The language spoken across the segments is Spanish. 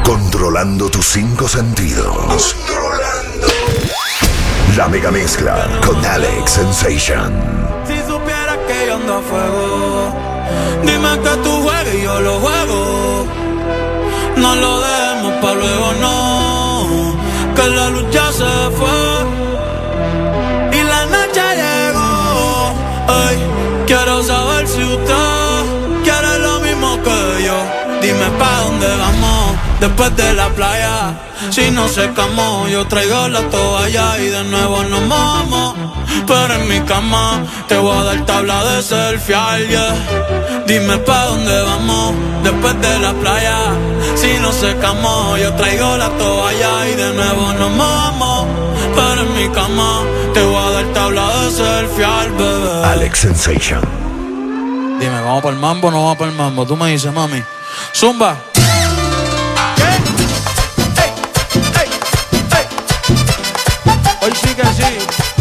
Controlando tus 5 sentidos. La mega mezcla con Alex Sensation. Si supieras que yo ando a fuego, dime que tú juegues y yo lo juego. No lo dejemos pa' luego, no, que la lucha se fue y la noche llegó. Ay, quiero saber si usted quiere lo mismo que yo. Dime pa' dónde vamos después de la playa. Si no secamos, yo traigo la toalla y de nuevo nos mojamos. Pero en mi cama te voy a dar tabla de selfie, yeah. Dime pa' dónde vamos después de la playa. Si no secamos, yo traigo la toalla y de nuevo nos mojamos. Pero en mi cama te voy a dar tabla de selfie, bebé. Alex Sensation. Dime, ¿vamos para el mambo o no vamos para el mambo? Tú me dices, mami. Zumba. Hoy sí que sí.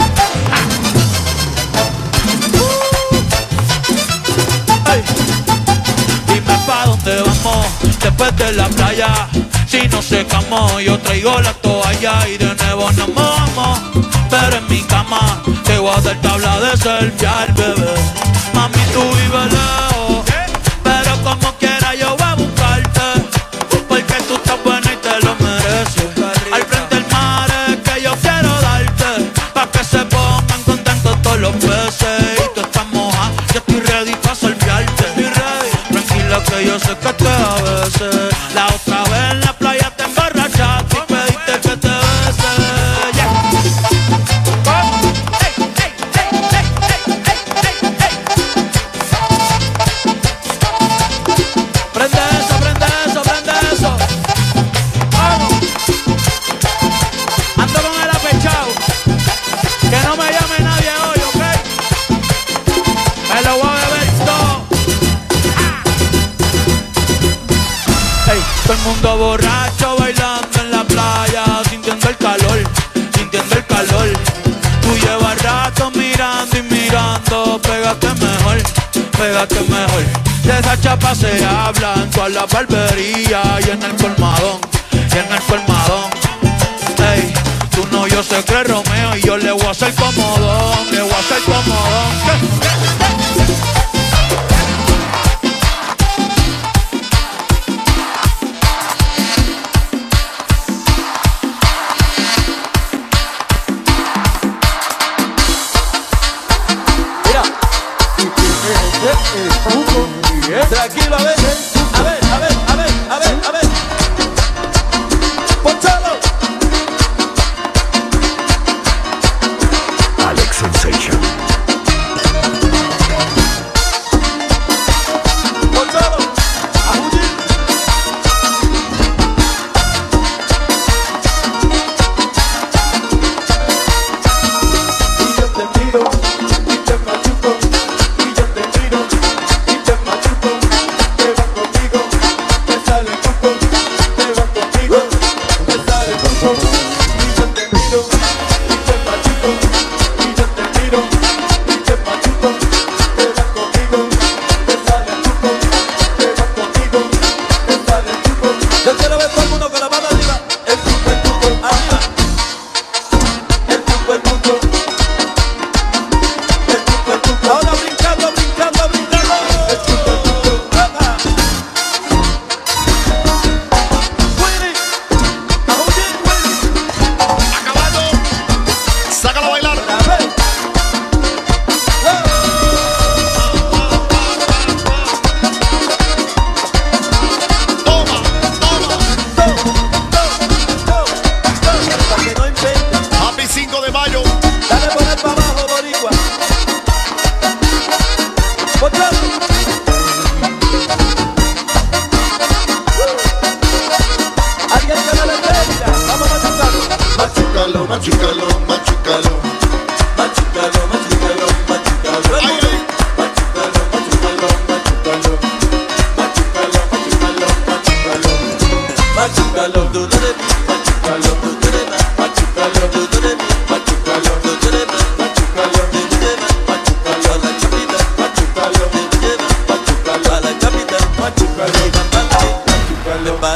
Hey. Dime pa' dónde vamos después de la playa. Si nos secamos, yo traigo la toalla y de nuevo nos mojamos. Pero en mi cama te voy a dar tabla de selfie, bebé. Mami, tú vives lejos, pero como quiera yo voy a buscarte, porque tú estás buena y te lo mereces. Al frente del mar es que yo quiero darte, pa' que se pongan contentos todos los peces. Y tú estás moja, yo estoy ready pa' salviarte. Tranquila que yo sé que te a veces. La otra vez en la playa te emborrachaste y pediste que te bese, yeah. Prende eso, prende eso, prende eso. Vamos. Ando con el apechado. Que no me llame nadie hoy, ¿ok? Me lo voy a beber todo. Hey, todo el mundo borracho bailando en la playa, sintiendo el calor, sintiendo el calor. Tú llevas rato mirando y mirando, pégate mejor, pégate mejor. De esa chapa se habla en toda la barbería y en el colmadón, y en el colmadón. Ey, tú no, yo sé que es Romeo y yo le voy a hacer comodón, le voy a hacer comodón. Tranquilo, a ver, a ver, a ver, a ver, a ver, a ver. Ponchalo. Alex Sensation.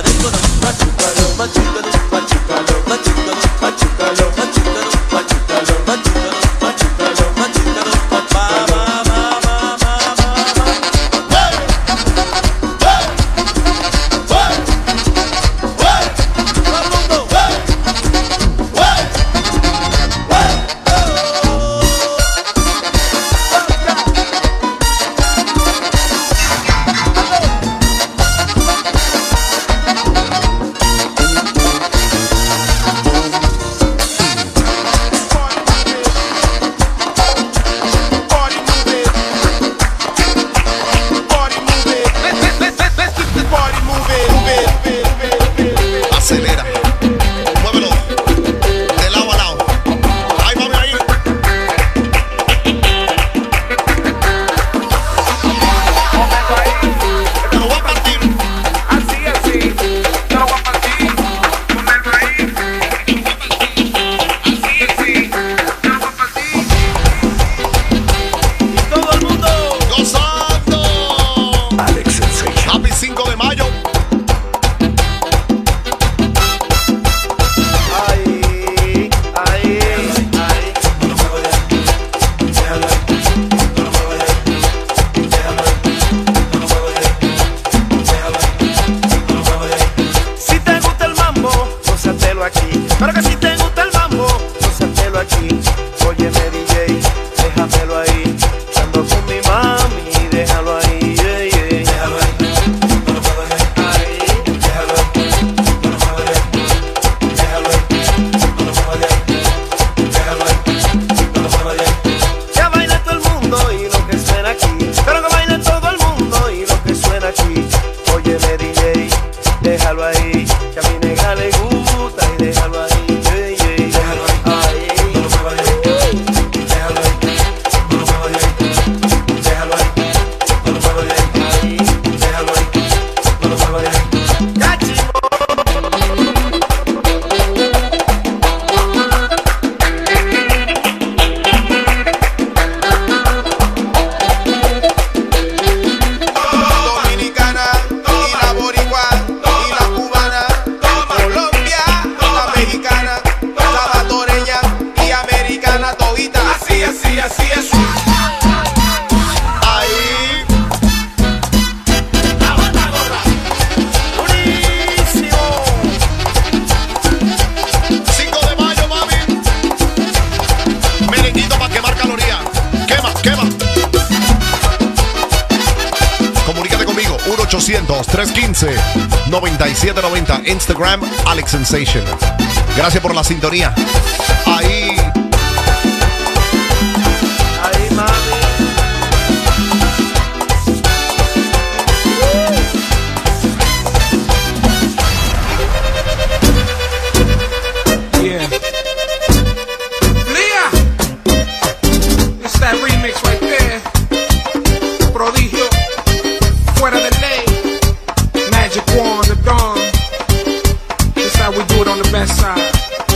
1-800-315-9790. Instagram, Alex Sensation. Gracias por la sintonía. Ahí. Ahí, mami. Yeah. Leah! It's that remix right there. Prodigio. Fuera de ley. Magic Wand, the Dawn. This how we do it on the best side.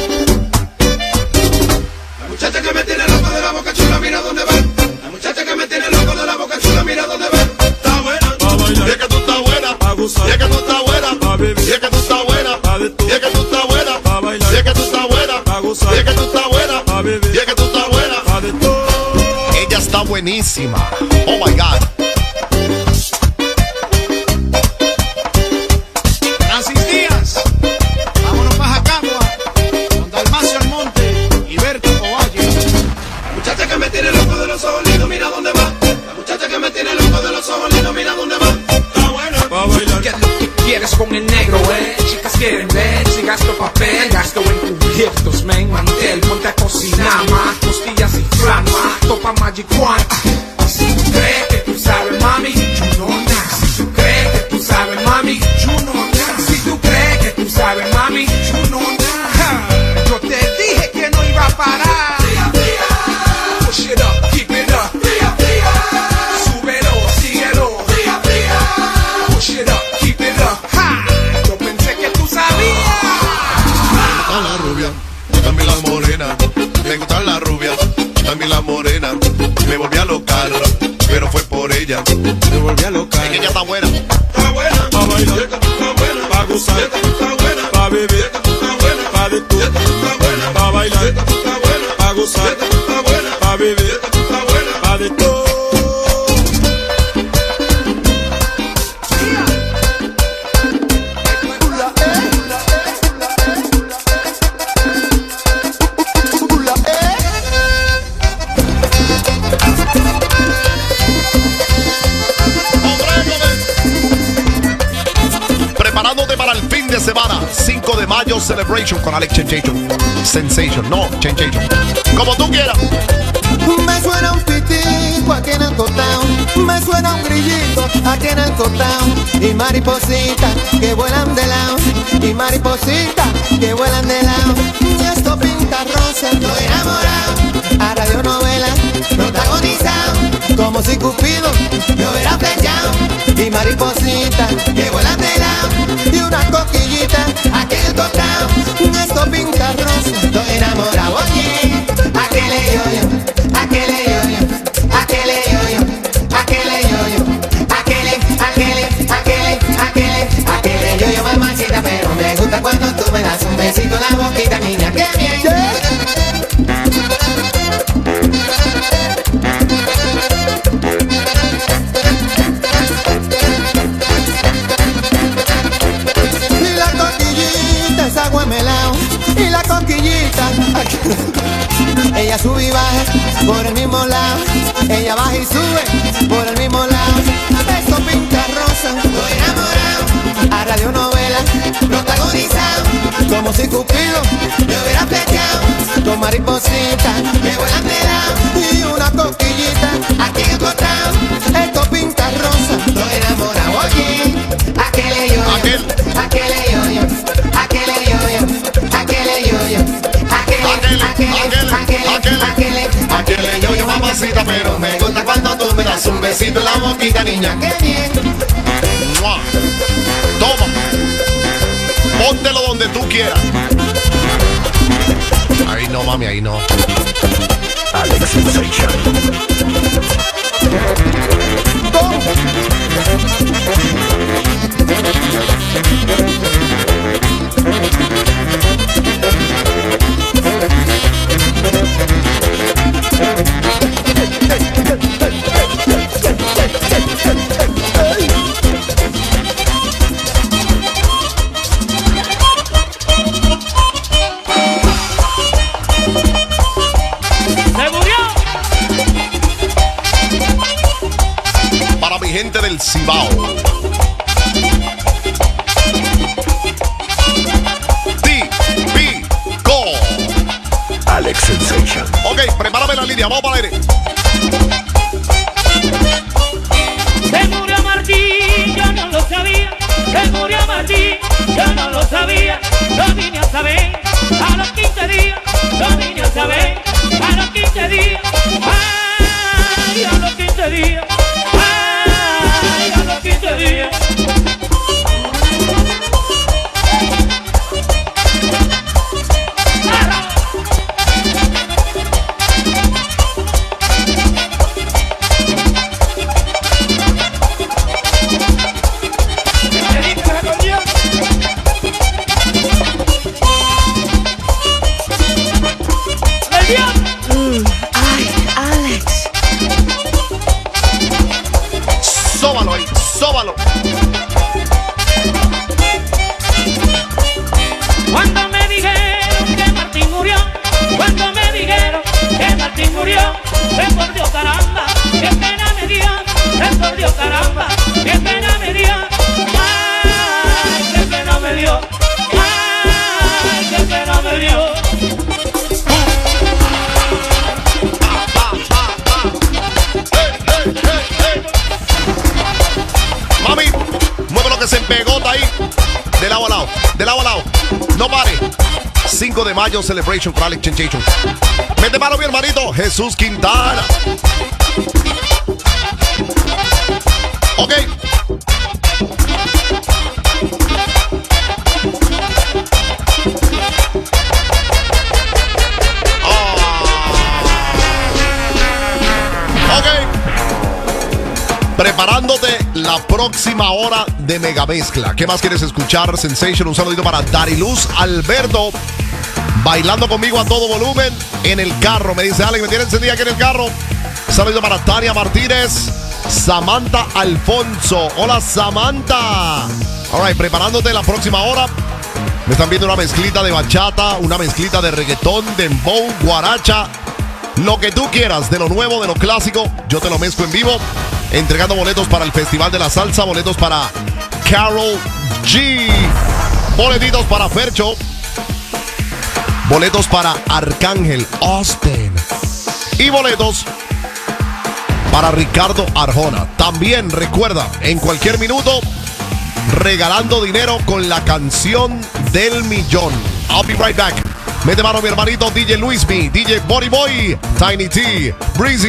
La muchacha que me tiene loco de la boca chula, mira dónde va. La muchacha que me tiene loco de la boca chula, mira dónde va. Está buena, pa' bailar. Y es que tú estás buena, pa' gozar. Y es que tú estás buena, pa' beber. Y es que tú estás buena, pa' de todo. Y es que tú estás buena, pa' bailar. Y es que tú estás buena, pa' gozar. Y es que tú estás buena, pa' beber. Y es que tú estás buena, pa' de todo. Ella está buenísima. Oh my God. Francis Díaz, vámonos para Jacagua, con Dalmacio Almonte y Berto Ovalle. La muchacha que me tiene loco de los ojos lindos, mira dónde va. La muchacha que me tiene loco de los ojos lindos, mira dónde va. Está buena, pa' bailar. ¿Qué es lo que quieres con el negro, Chicas quieren ver si gasto papel, gasto en cubiertos, men, mantel, ponte a cocinar más, costillas y flama, topa Magic Wand. Si tú crees que tú sabes, mami, yo no nada. Si tú crees que tú sabes, mami, yo no nada. Si tú crees que tú sabes, mami, yo no nada. Yo te dije que no iba a parar. Push it up, keep it up. Súbelo, síguelo. Push it up, keep it up. Ha. Yo pensé que tú sabías. a la rubia, también la morena. Me gusta la rubia, también la morena. Me volví a locar, pero fue por ella. Me volví a locar. Es que ella está buena. Está buena, pa' bailar. Está buena, pa' gozar. Prepárate para el fin de semana. 5 de mayo Celebration con Alex Sensation. No, Sensation. Como tú quieras. Me suena un pitico aquí en el cotao, me suena un grillito aquí en el cotao, y maripositas que vuelan de lado, y maripositas que vuelan de lado. Y esto pinta rosa, estoy enamorado, a radionovela protagonizado, como si Cupido me hubiera flechado, y maripositas que vuelan de lado, y una coquillita aquí en el cotao. Esto pinta rosa, estoy enamorado. Oye, aquele yo-yo, aquele yo-yo, aquele yo-yo, aquele yo-yo, aquele yo-yo, mamacita, pero me gusta cuando tú me das un besito en la boquita, niña, qué bien. Y la coquillita es agua melao, y la coquillita ella sube y baja por el mismo lado, ella baja y sube por el mismo lado. Esto pinta rosa, estoy enamorado, a radionovela protagonizado, como si Cupido me hubiera flechado, con maripositas que vuelan de lado, y una coquillita aquí en el costado. Esto pinta rosa, estoy enamorado. Oye, aquele yo-yo, aquele yo-yo, aquele yo-yo, aquele yo-yo, aquele yo-yo, mamacita, pero me gusta cuando tú me das un besito en la boquita, niña, qué bien. ¡Mua! Toma. Póntelo donde tú quieras. Ahí no, mami, ahí no. Alex Sensation. Para mi gente del Cibao. Típico. Alex Sensation. Ok, prepárame la línea, vamos para el aire. Se murió Martín, yo no lo sabía. Se murió Martín, yo no lo sabía. Lo vine a saber a los 15 días. Lo vine a saber a los 15 días. Ay, a los 15 días. Ay, a los 15 días. Ay, Alex. Sóbalo ahí, sóbalo. Cuando me dijeron que Martín murió, cuando me dijeron que Martín murió, se mordió caramba, qué pena me dio, se mordió caramba, qué pena me dio, ay, qué pena me dio, ay, qué pena me dio. Mami, mueve lo que se empegota ahí. De lado a lado, de lado a lado. No pare. 5 de mayo Celebration con Alex Sensation. Mete mano, mi hermanito Jesús Quintana. Ok. Preparándote la próxima hora de Mega Mezcla. ¿Qué más quieres escuchar, Sensation? Un saludito para Dariluz Alberto, bailando conmigo a todo volumen en el carro. Me dice Alex, me tiene encendida aquí en el carro. Saludito para Tania Martínez, Samantha Alfonso. Hola, Samantha. All right, preparándote la próxima hora. Me están viendo una mezclita de bachata, una mezclita de reggaetón, dembow, guaracha. Lo que tú quieras, de lo nuevo, de lo clásico, yo te lo mezclo en vivo. Entregando boletos para el Festival de la Salsa, boletos para Carol G. Boletitos para Fercho. Boletos para Arcángel Austin. Y boletos para Ricardo Arjona. También recuerda, en cualquier minuto, regalando dinero con la canción del millón. I'll be right back. Mete mano mi hermanito DJ Luis B, DJ Body Boy, Tiny T, Breezy.